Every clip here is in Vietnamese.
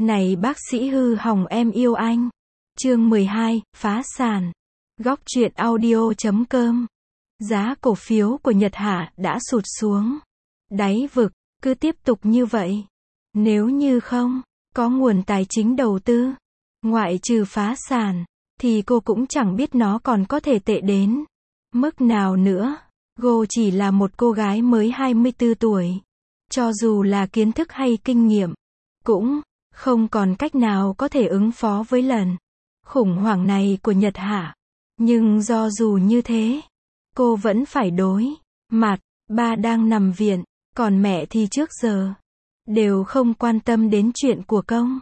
Này bác sĩ hư hỏng em yêu anh. Chương 12, phá sản. Góc truyện audio.com. Giá cổ phiếu của Nhật Hạ đã sụt xuống đáy vực, cứ tiếp tục như vậy. Nếu như không có nguồn tài chính đầu tư, ngoại trừ phá sản, thì cô cũng chẳng biết nó còn có thể tệ đến mức nào nữa. Cô chỉ là một cô gái mới 24 tuổi. Cho dù là kiến thức hay kinh nghiệm, cũng không còn cách nào có thể ứng phó với lần khủng hoảng này của Nhật Hạ. Nhưng do dù như thế, cô vẫn phải đối mặt. Ba đang nằm viện, còn mẹ thì trước giờ đều không quan tâm đến chuyện của công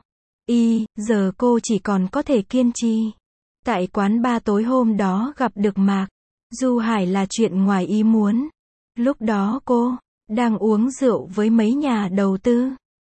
giờ cô chỉ còn có thể kiên trì. Tại quán bar tối hôm đó gặp được Mạc Du Hải là chuyện ngoài ý muốn. Lúc đó cô đang uống rượu với mấy nhà đầu tư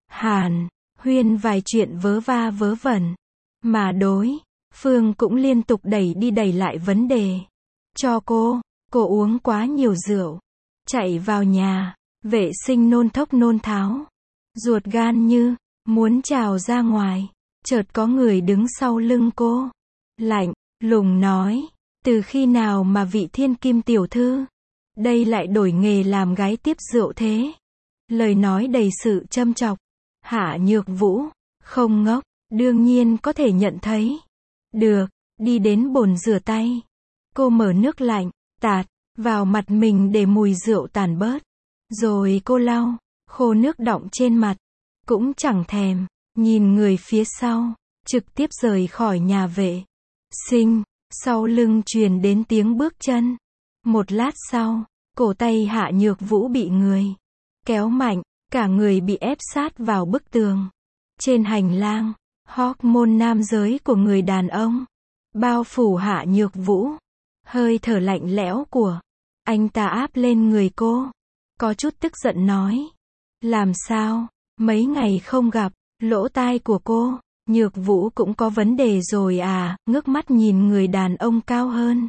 Hàn Huyên vài chuyện vớ va vớ vẩn, mà đối phương cũng liên tục đẩy đi đẩy lại vấn đề cho cô. Cô uống quá nhiều rượu, chạy vào nhà vệ sinh nôn thốc nôn tháo, ruột gan như muốn trào ra ngoài. Chợt có người đứng sau lưng cô, lạnh lùng nói: từ khi nào mà vị thiên kim tiểu thư đây lại đổi nghề làm gái tiếp rượu thế? Lời nói đầy sự châm chọc. Hạ Nhược Vũ không ngốc, đương nhiên có thể nhận thấy được. Đi đến bồn rửa tay, cô mở nước lạnh tạt vào mặt mình để mùi rượu tàn bớt. Rồi cô lau khô nước đọng trên mặt, cũng chẳng thèm nhìn người phía sau, trực tiếp rời khỏi nhà vệ sinh. Sau lưng truyền đến tiếng bước chân. Một lát sau, cổ tay Hạ Nhược Vũ bị người kéo mạnh, cả người bị ép sát vào bức tường. Trên hành lang, hormone nam giới của người đàn ông bao phủ Hạ Nhược Vũ. Hơi thở lạnh lẽo của anh ta áp lên người cô. Có chút tức giận nói: làm sao, mấy ngày không gặp, lỗ tai của cô Nhược Vũ cũng có vấn đề rồi à? Ngước mắt nhìn người đàn ông cao hơn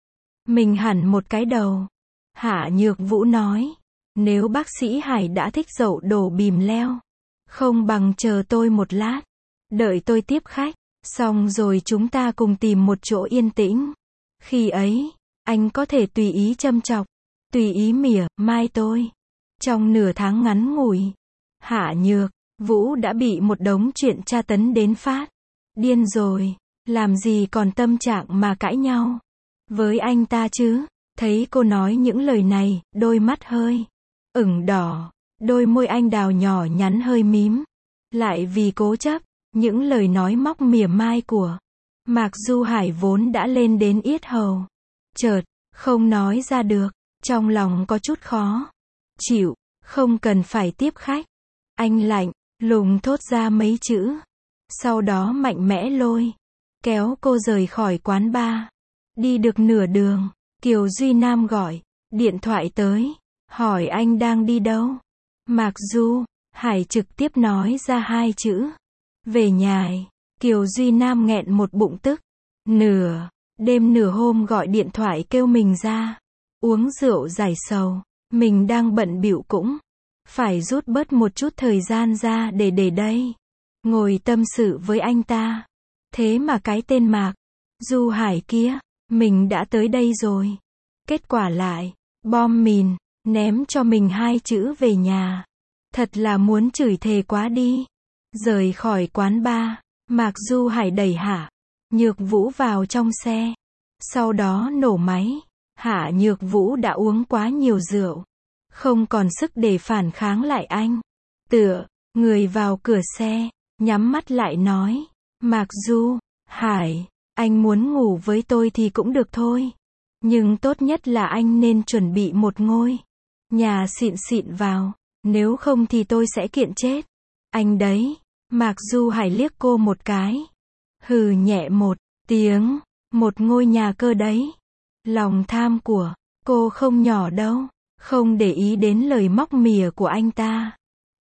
mình hẳn một cái đầu. Hạ Nhược Vũ nói: nếu bác sĩ Hải đã thích dậu đổ bìm leo, không bằng chờ tôi một lát, đợi tôi tiếp khách, xong rồi chúng ta cùng tìm một chỗ yên tĩnh. Khi ấy, anh có thể tùy ý châm chọc, tùy ý mỉa mai tôi. Trong nửa tháng ngắn ngủi, Hạ Nhược Vũ đã bị một đống chuyện tra tấn đến phát điên rồi. Làm gì còn tâm trạng mà cãi nhau với anh ta chứ? Thấy cô nói những lời này, đôi mắt hơi ửng đỏ, đôi môi anh đào nhỏ nhắn hơi mím lại vì cố chấp. Những lời nói móc mỉa mai của Mạc Du Hải vốn đã lên đến yết hầu, chợt không nói ra được. Trong lòng có chút khó chịu. Không cần phải tiếp khách, anh lạnh lùng thốt ra mấy chữ. Sau đó mạnh mẽ lôi kéo cô rời khỏi quán bar. Đi được nửa đường, Kiều Duy Nam gọi điện thoại tới, hỏi anh đang đi đâu. Mạc Du Hải trực tiếp nói ra hai chữ: về nhà. Kiều Duy Nam nghẹn một bụng tức. Nửa đêm nửa hôm gọi điện thoại kêu mình ra uống rượu giải sầu. Mình đang bận bịu cũng phải rút bớt một chút thời gian ra để đây ngồi tâm sự với anh ta. Thế mà cái tên Mạc Du Hải kia, mình đã tới đây rồi, kết quả lại bom mìn ném cho mình hai chữ về nhà. Thật là muốn chửi thề quá đi. Rời khỏi quán bar, Mạc Du Hải đẩy Hạ Nhược Vũ vào trong xe, sau đó nổ máy. Hạ Nhược Vũ đã uống quá nhiều rượu, không còn sức để phản kháng lại anh. Tựa người vào cửa xe, nhắm mắt lại nói: Mạc Du Hải, anh muốn ngủ với tôi thì cũng được thôi, nhưng tốt nhất là anh nên chuẩn bị một ngôi nhà xịn xịn vào, nếu không thì tôi sẽ kiện chết anh đấy. Mạc Du Hải liếc cô một cái, hừ nhẹ một tiếng. Một ngôi nhà cơ đấy. Lòng tham của cô không nhỏ đâu. Không để ý đến lời móc mỉa của anh ta.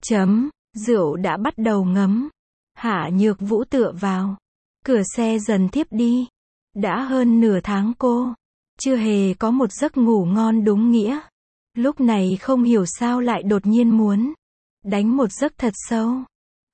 Rượu đã bắt đầu ngấm. Hạ Nhược Vũ tựa vào cửa xe dần thiếp đi. Đã hơn nửa tháng cô chưa hề có một giấc ngủ ngon đúng nghĩa. Lúc này không hiểu sao lại đột nhiên muốn đánh một giấc thật sâu.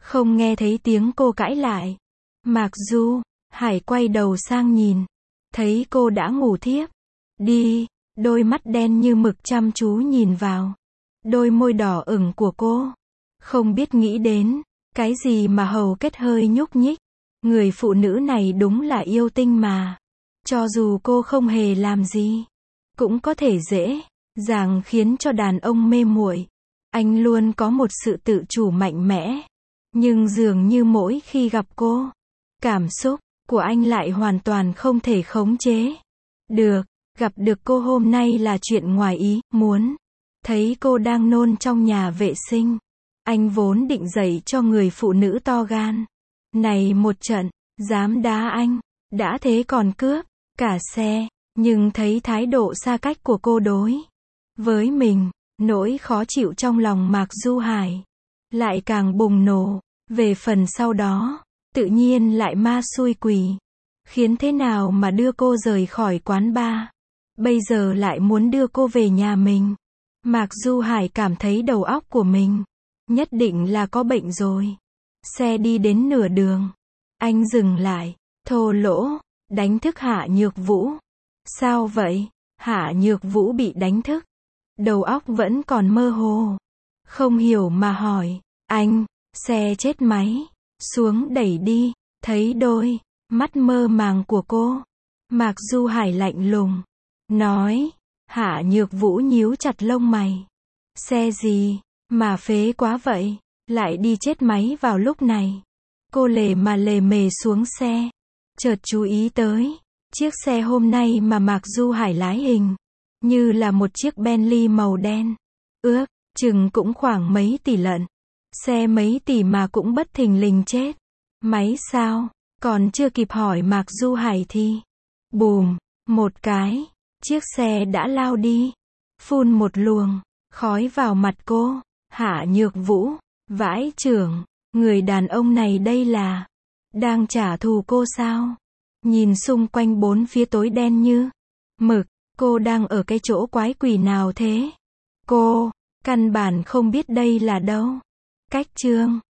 Không nghe thấy tiếng cô cãi lại. Mạc Du Hải quay đầu sang nhìn. Thấy cô đã ngủ thiếp đi, đôi mắt đen như mực chăm chú nhìn vào đôi môi đỏ ửng của cô. Không biết nghĩ đến cái gì mà hầu kết hơi nhúc nhích. Người phụ nữ này đúng là yêu tinh mà. Cho dù cô không hề làm gì, cũng có thể dễ dàng khiến cho đàn ông mê muội. Anh luôn có một sự tự chủ mạnh mẽ. Nhưng dường như mỗi khi gặp cô, cảm xúc của anh lại hoàn toàn không thể khống chế được. Gặp được cô hôm nay là chuyện ngoài ý muốn. Thấy cô đang nôn trong nhà vệ sinh, anh vốn định dạy cho người phụ nữ to gan này một trận. Dám đá anh, đã thế còn cướp cả xe. Nhưng thấy thái độ xa cách của cô đối với mình, nỗi khó chịu trong lòng Mạc Du Hải lại càng bùng nổ. Về phần sau đó, tự nhiên lại ma xui quỷ khiến thế nào mà đưa cô rời khỏi quán bar. Bây giờ lại muốn đưa cô về nhà mình. Mạc Du Hải cảm thấy đầu óc của mình nhất định là có bệnh rồi. Xe đi đến nửa đường, anh dừng lại, thô lỗ, đánh thức Hạ Nhược Vũ. Sao vậy? Hạ Nhược Vũ bị đánh thức, đầu óc vẫn còn mơ hồ, không hiểu mà hỏi. Anh, xe chết máy, xuống đẩy đi. Thấy đôi mắt mơ màng của cô, Mạc Du Hải lạnh lùng nói. Hạ Nhược Vũ nhíu chặt lông mày. Xe gì mà phế quá vậy, lại đi chết máy vào lúc này. Cô lề mà lề mề xuống xe, chợt chú ý tới chiếc xe hôm nay mà Mạc Du Hải lái hình như là một chiếc Bentley màu đen, ước chừng cũng khoảng mấy tỷ lận. Xe mấy tỷ mà cũng bất thình lình chết máy sao? Còn chưa kịp hỏi Mạc Du Hải thì bùm một cái, chiếc xe đã lao đi, phun một luồng khói vào mặt cô. Hạ Nhược Vũ, vãi chưởng, người đàn ông này đây là đang trả thù cô sao? Nhìn xung quanh bốn phía tối đen như mực, cô đang ở cái chỗ quái quỷ nào thế? Cô căn bản không biết đây là đâu. Cách chương